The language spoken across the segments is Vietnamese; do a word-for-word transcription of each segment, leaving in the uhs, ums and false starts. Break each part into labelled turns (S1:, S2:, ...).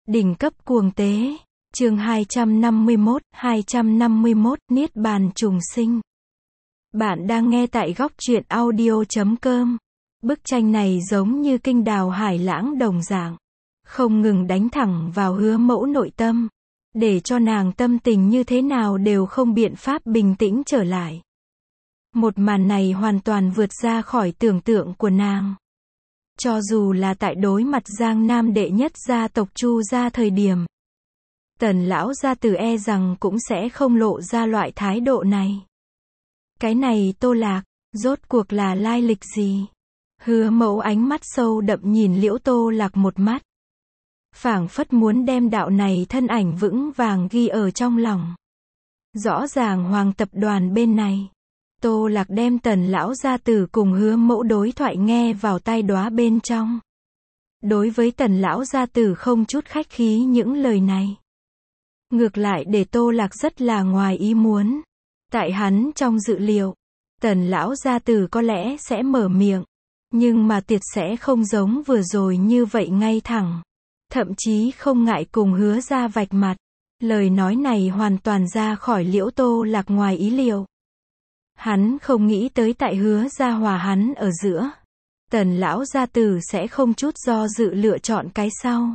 S1: Đỉnh cấp cuồng tế. Chương hai trăm năm mươi mốt, hai trăm năm mươi mốt, Niết bàn trùng sinh. Bạn đang nghe tại góc truyện audio chấm com. Bức tranh này giống như kinh đào hải lãng đồng dạng, không ngừng đánh thẳng vào Hứa Mẫu nội tâm, để cho nàng tâm tình như thế nào đều không biện pháp bình tĩnh trở lại. Một màn này hoàn toàn vượt ra khỏi tưởng tượng của nàng. Cho dù là tại đối mặt Giang Nam đệ nhất gia tộc Chu gia thời điểm, Tần lão gia tử e rằng cũng sẽ không lộ ra loại thái độ này. Cái này Tô Lạc, rốt cuộc là lai lịch gì? Hứa Mẫu ánh mắt sâu đậm nhìn Liễu Tô Lạc một mắt, phảng phất muốn đem đạo này thân ảnh vững vàng ghi ở trong lòng. Rõ ràng Hoàng tập đoàn bên này, Tô Lạc đem Tần lão gia tử cùng Hứa Mẫu đối thoại nghe vào tai đóa bên trong. Đối với Tần lão gia tử không chút khách khí những lời này, ngược lại để Tô Lạc rất là ngoài ý muốn. Tại hắn trong dự liệu, Tần lão gia tử có lẽ sẽ mở miệng, nhưng mà tuyệt sẽ không giống vừa rồi như vậy ngay thẳng, thậm chí không ngại cùng Hứa ra vạch mặt. Lời nói này hoàn toàn ra khỏi Liễu Tô Lạc ngoài ý liệu. Hắn không nghĩ tới tại Hứa ra hòa hắn ở giữa, Tần lão gia tử sẽ không chút do dự lựa chọn cái sau.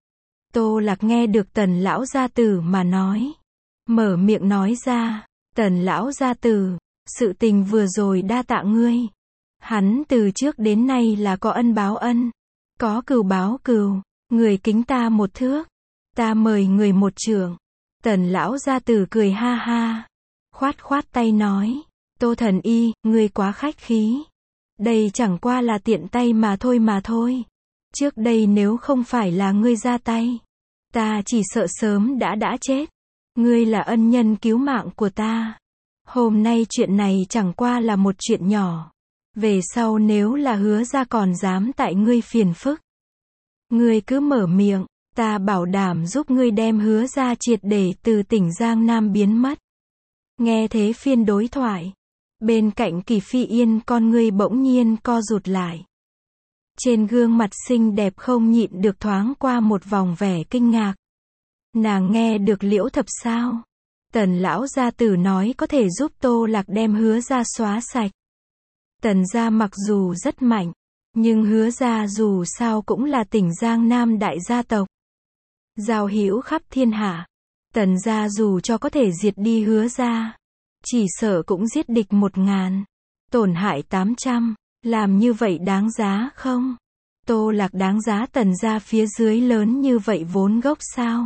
S1: Tô Lạc nghe được Tần lão gia tử mà nói, mở miệng nói ra, Tần lão gia tử, sự tình vừa rồi đa tạ ngươi. Hắn từ trước đến nay là có ân báo ân, có cừu báo cừu, người kính ta một thước, ta mời người một trượng. Tần lão gia tử cười ha ha, khoát khoát tay nói, Tô thần y, ngươi quá khách khí. Đây chẳng qua là tiện tay mà thôi mà thôi. Trước đây nếu không phải là ngươi ra tay, ta chỉ sợ sớm đã đã chết. Ngươi là ân nhân cứu mạng của ta. Hôm nay chuyện này chẳng qua là một chuyện nhỏ. Về sau nếu là Hứa ra còn dám tại ngươi phiền phức, ngươi cứ mở miệng, ta bảo đảm giúp ngươi đem Hứa ra triệt để từ tỉnh Giang Nam biến mất. Nghe thế phiên đối thoại, bên cạnh Kỳ Phi Yên con ngươi bỗng nhiên co rụt lại. Trên gương mặt xinh đẹp không nhịn được thoáng qua một vòng vẻ kinh ngạc. Nàng nghe được Liễu Thập sao? Tần lão gia tử nói có thể giúp Tô Lạc đem Hứa ra xóa sạch. Tần gia mặc dù rất mạnh, nhưng Hứa ra dù sao cũng là tỉnh Giang Nam đại gia tộc, giao hữu khắp thiên hạ. Tần gia dù cho có thể diệt đi Hứa ra, chỉ sợ cũng giết địch một ngàn, tổn hại tám trăm. Làm như vậy đáng giá không? Tô Lạc đáng giá Tần gia phía dưới lớn như vậy vốn gốc sao?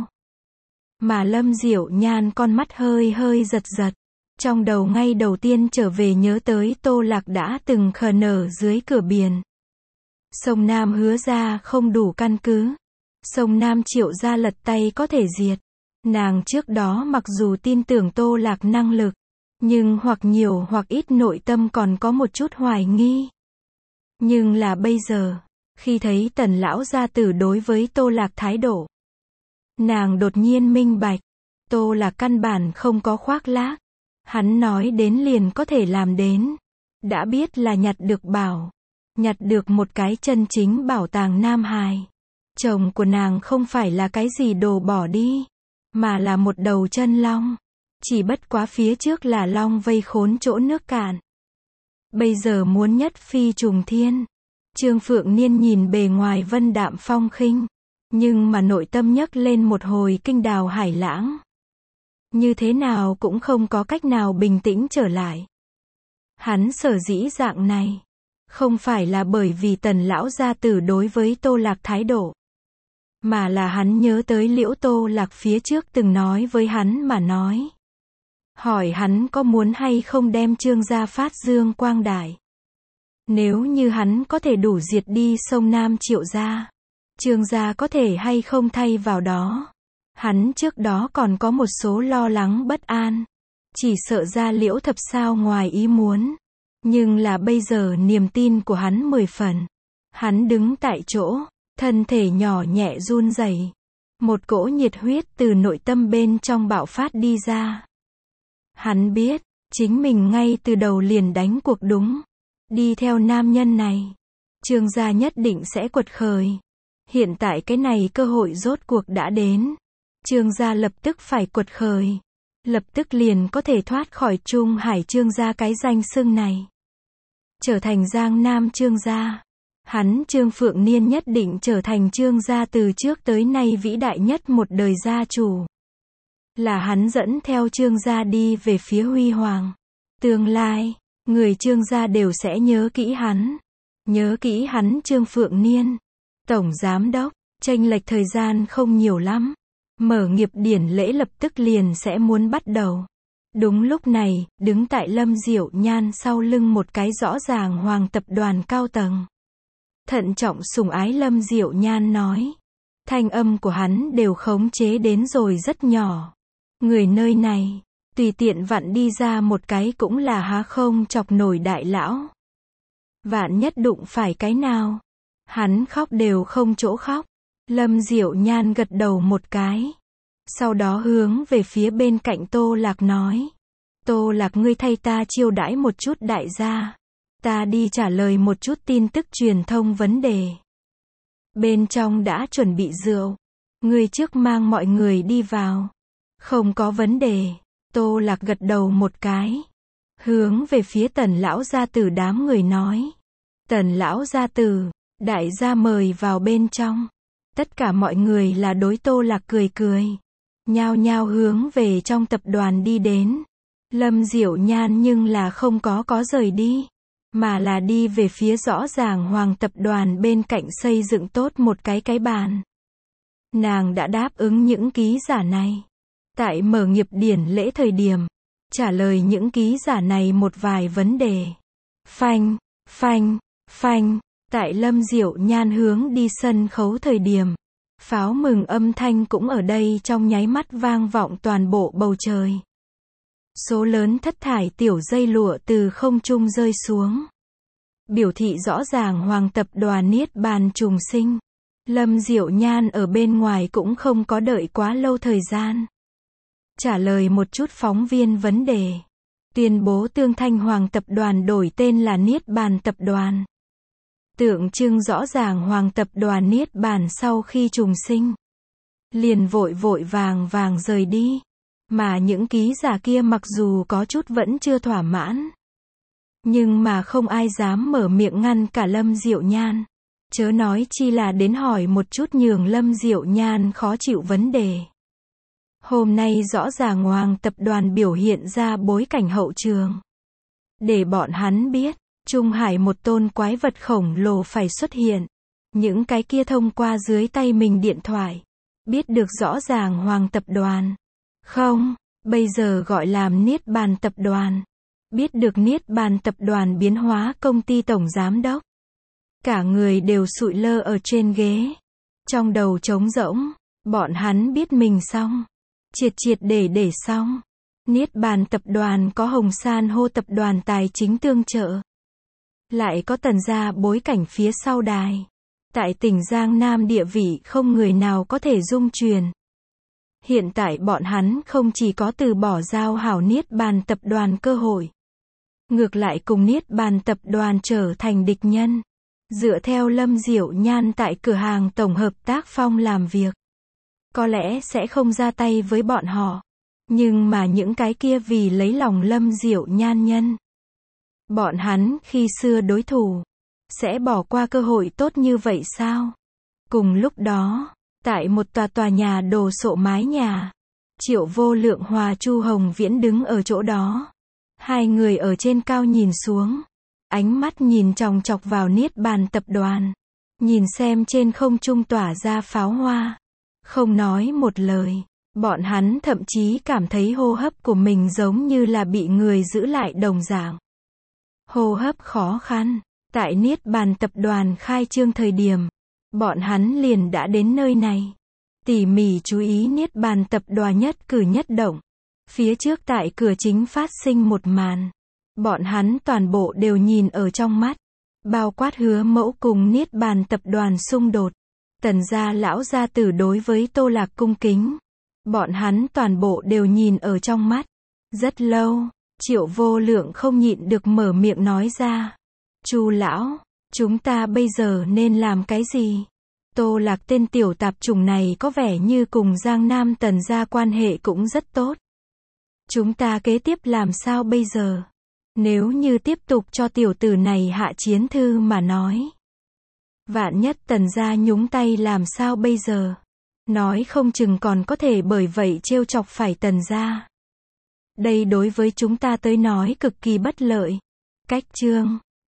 S1: Mà Lâm Diệu Nhan con mắt hơi hơi giật giật. Trong đầu ngay đầu tiên trở về nhớ tới Tô Lạc đã từng khờ nở dưới cửa biển. Sông Nam Hứa ra không đủ căn cứ. Sông Nam Triệu gia lật tay có thể diệt. Nàng trước đó mặc dù tin tưởng Tô Lạc năng lực, nhưng hoặc nhiều hoặc ít nội tâm còn có một chút hoài nghi. Nhưng là bây giờ, khi thấy Tần lão gia tử đối với Tô Lạc thái độ, nàng đột nhiên minh bạch, Tô Lạc căn bản không có khoác lác. Hắn nói đến liền có thể làm đến. Đã biết là nhặt được bảo, nhặt được một cái chân chính bảo tàng Nam Hải. Chồng của nàng không phải là cái gì đồ bỏ đi, mà là một đầu chân long. Chỉ bất quá phía trước là long vây khốn chỗ nước cạn. Bây giờ muốn nhất phi trùng thiên. Trương Phượng Niên nhìn bề ngoài vân đạm phong khinh, nhưng mà nội tâm nhấc lên một hồi kinh đào hải lãng. Như thế nào cũng không có cách nào bình tĩnh trở lại. Hắn sở dĩ dạng này, không phải là bởi vì Tần lão gia tử đối với Tô Lạc thái độ, mà là hắn nhớ tới Liễu Tô Lạc phía trước từng nói với hắn mà nói. Hỏi hắn có muốn hay không đem Trương gia phát dương quang đại. Nếu như hắn có thể đủ diệt đi sông Nam Triệu gia, Trương gia có thể hay không thay vào đó. Hắn trước đó còn có một số lo lắng bất an, chỉ sợ ra Liễu Thập sao ngoài ý muốn. Nhưng là bây giờ niềm tin của hắn mười phần. Hắn đứng tại chỗ, thân thể nhỏ nhẹ run rẩy, một cỗ nhiệt huyết từ nội tâm bên trong bạo phát đi ra. Hắn biết, chính mình ngay từ đầu liền đánh cuộc đúng. Đi theo nam nhân này, Trương gia nhất định sẽ quật khởi. Hiện tại cái này cơ hội rốt cuộc đã đến. Trương gia lập tức phải quật khởi. Lập tức liền có thể thoát khỏi Trung Hải Trương gia cái danh xưng này. Trở thành Giang Nam Trương gia. Hắn Trương Phượng Niên nhất định trở thành Trương gia từ trước tới nay vĩ đại nhất một đời gia chủ. Là hắn dẫn theo Trương gia đi về phía huy hoàng. Tương lai, người Trương gia đều sẽ nhớ kỹ hắn. Nhớ kỹ hắn Trương Phượng Niên. Tổng giám đốc, chênh lệch thời gian không nhiều lắm. Mở nghiệp điển lễ lập tức liền sẽ muốn bắt đầu. Đúng lúc này, đứng tại Lâm Diệu Nhan sau lưng một cái rõ ràng hoàng tập đoàn cao tầng. Thận trọng sủng ái Lâm Diệu Nhan nói. Thanh âm của hắn đều khống chế đến rồi rất nhỏ. Người nơi này, tùy tiện vặn đi ra một cái cũng là há không chọc nổi đại lão. Vạn nhất đụng phải cái nào. Hắn khóc đều không chỗ khóc. Lâm Diệu Nhan gật đầu một cái. Sau đó hướng về phía bên cạnh Tô Lạc nói. Tô Lạc ngươi thay ta chiêu đãi một chút đại gia. Ta đi trả lời một chút tin tức truyền thông vấn đề. Bên trong đã chuẩn bị rượu. Ngươi trước mang mọi người đi vào. Không có vấn đề. Tô Lạc gật đầu một cái. Hướng về phía Tần lão gia tử đám người nói. Tần lão gia tử, đại gia mời vào bên trong. Tất cả mọi người là đối Tô Lạc cười cười. Nhao nhao hướng về trong tập đoàn đi đến. Lâm Diệu Nhan nhưng là không có có rời đi. Mà là đi về phía rõ ràng hoàng tập đoàn bên cạnh xây dựng tốt một cái cái bàn. Nàng đã đáp ứng những ký giả này. Tại mở nghiệp điển lễ thời điểm. Trả lời những ký giả này một vài vấn đề. Phanh, phanh, phanh. Tại Lâm Diệu Nhan hướng đi sân khấu thời điểm. Pháo mừng âm thanh cũng ở đây trong nháy mắt vang vọng toàn bộ bầu trời. Số lớn thất thải tiểu dây lụa từ không trung rơi xuống. Biểu thị rõ ràng hoàng tập đoàn niết bàn trùng sinh. Lâm Diệu Nhan ở bên ngoài cũng không có đợi quá lâu thời gian. Trả lời một chút phóng viên vấn đề. Tuyên bố Tương Thanh Hoàng tập đoàn đổi tên là Niết Bàn tập đoàn. Tượng trưng rõ ràng hoàng tập đoàn Niết Bàn sau khi trùng sinh. Liền vội vội vàng vàng rời đi. Mà những ký giả kia mặc dù có chút vẫn chưa thỏa mãn. Nhưng mà không ai dám mở miệng ngăn cả Lâm Diệu Nhan. Chớ nói chi là đến hỏi một chút nhường Lâm Diệu Nhan khó chịu vấn đề. Hôm nay rõ ràng hoàng tập đoàn biểu hiện ra bối cảnh hậu trường. Để bọn hắn biết, Trung Hải một tôn quái vật khổng lồ phải xuất hiện. Những cái kia thông qua dưới tay mình điện thoại. Biết được rõ ràng hoàng tập đoàn. Không, bây giờ gọi làm Niết Bàn tập đoàn. Biết được Niết Bàn tập đoàn biến hóa công ty tổng giám đốc. Cả người đều sụi lơ ở trên ghế. Trong đầu trống rỗng, bọn hắn biết mình xong. Triệt triệt để để xong. Niết Bàn tập đoàn có Hồng San hô tập đoàn tài chính tương trợ. Lại có Tần gia bối cảnh phía sau đài. Tại tỉnh Giang Nam địa vị không người nào có thể dung truyền. Hiện tại bọn hắn không chỉ có từ bỏ giao hảo Niết Bàn tập đoàn cơ hội. Ngược lại cùng Niết Bàn tập đoàn trở thành địch nhân. Dựa theo Lâm Diệu Nhan tại cửa hàng tổng hợp tác Phong làm việc. Có lẽ sẽ không ra tay với bọn họ. Nhưng mà những cái kia vì lấy lòng Lâm Diệu Nhan nhân. Bọn hắn khi xưa đối thủ. Sẽ bỏ qua cơ hội tốt như vậy sao? Cùng lúc đó, tại một tòa tòa nhà đồ sộ mái nhà. Triệu Vô Lượng hòa Chu Hồng Viễn đứng ở chỗ đó. Hai người ở trên cao nhìn xuống. Ánh mắt nhìn chòng chọc vào Niết Bàn tập đoàn. Nhìn xem trên không trung tỏa ra pháo hoa. Không nói một lời. Bọn hắn thậm chí cảm thấy hô hấp của mình giống như là bị người giữ lại đồng dạng. Hô hấp khó khăn. Tại Niết Bàn tập đoàn khai trương thời điểm. Bọn hắn liền đã đến nơi này. Tỉ mỉ chú ý Niết Bàn tập đoàn nhất cử nhất động. Phía trước tại cửa chính phát sinh một màn. Bọn hắn toàn bộ đều nhìn ở trong mắt. Bao quát Hứa Mẫu cùng Niết Bàn tập đoàn xung đột. Tần gia lão gia tử đối với Tô Lạc cung kính. Bọn hắn toàn bộ đều nhìn ở trong mắt. Rất lâu, Triệu Vô Lượng không nhịn được mở miệng nói ra. Chu lão, chúng ta bây giờ nên làm cái gì? Tô Lạc tên tiểu tạp chủng này có vẻ như cùng Giang Nam Tần gia quan hệ cũng rất tốt. Chúng ta kế tiếp làm sao bây giờ? Nếu như tiếp tục cho tiểu tử này hạ chiến thư mà nói. Vạn nhất Tần gia nhúng tay làm sao bây giờ? Nói không chừng còn có thể bởi vậy trêu chọc phải Tần gia. Đây đối với chúng ta tới nói cực kỳ bất lợi. Cách chương